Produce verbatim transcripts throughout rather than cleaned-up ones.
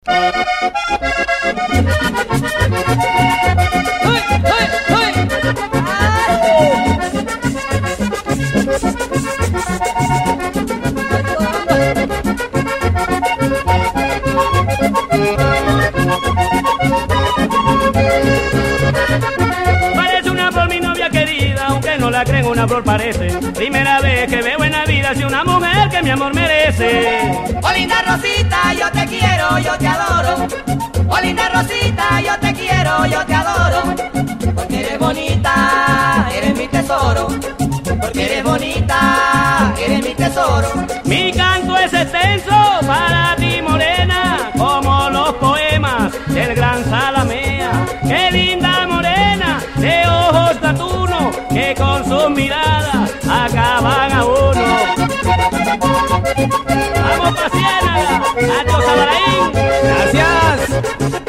Parece una flor mi novia querida, aunque no la creen, una flor parece. Primera vez que veo en la vida si una mujer que mi amor merece. Oh linda Rosita, yo te quiero, yo te adoro. Oh linda Rosita, yo te quiero, yo te adoro. Porque eres bonita, eres mi tesoro. Porque eres bonita, eres mi tesoro. Mi canto es extenso para ti, morena, como los poemas del gran Zalamea. Qué linda morena, de ojos platuno, que con sus miradas acaban a uno. Vamos pa' Ciénaga, Nacho Sabaraín. Gracias.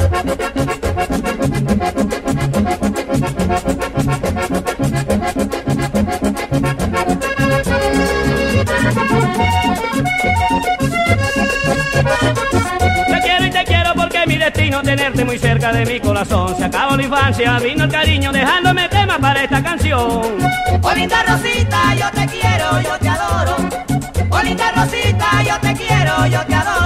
Te quiero y te quiero porque mi destino tenerte muy cerca de mi corazón. Se acabó la infancia, vino el cariño dejándome tema para esta canción. Oh linda Rosita, yo te quiero, yo te adoro. Oh linda Rosita, yo te quiero, yo te adoro.